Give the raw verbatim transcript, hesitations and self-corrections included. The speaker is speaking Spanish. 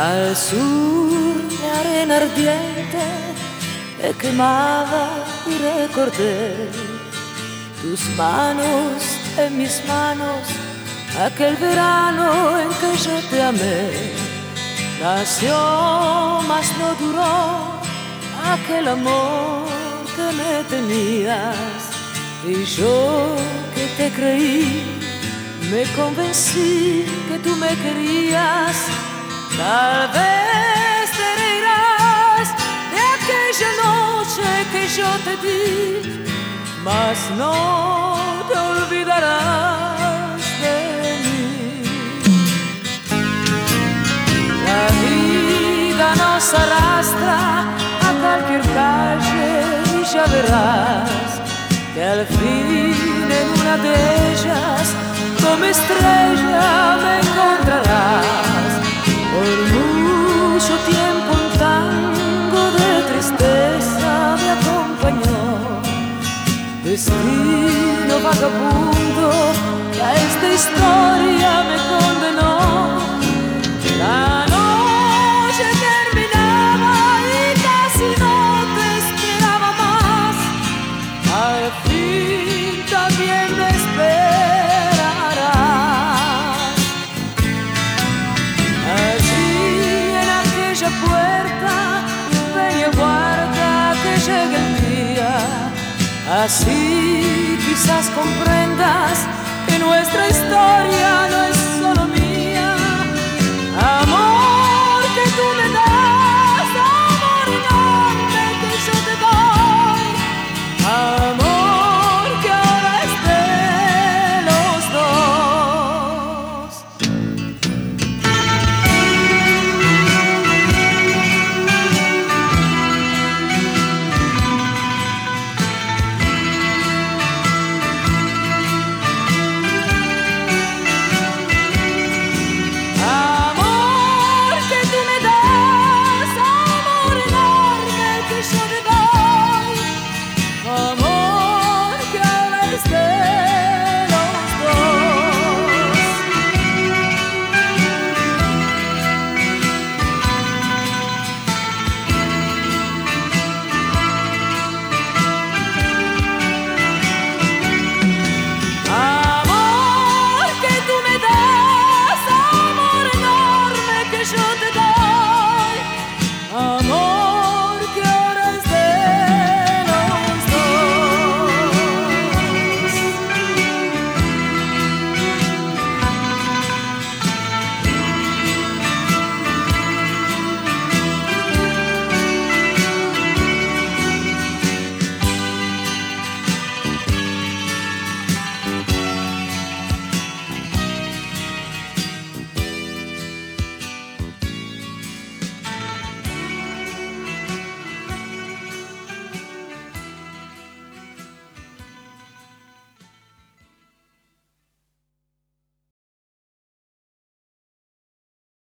Al sur de arena ardiente te quemaba y recordé tus manos en mis manos, aquel verano en que yo te amé. Nació, mas no duró aquel amor que me tenías, y yo que te creí, me convencí que tú me querías. Tal vez te reirás de aquella noche que yo te di, mas no te olvidarás de mí. La vida nos arrastra a cualquier calle y ya verás que al fin en una de ellas como estrella me encontrarás. Por mucho tiempo un tango de tristeza me acompañó, destino vagabundo que a esta historia me condenó. La noche terminaba y casi no te esperaba más, al fin también me esperarás. Allí en aquella puerta ven y aguarda que llegue el día, así quizás comprendas que nuestra historia no es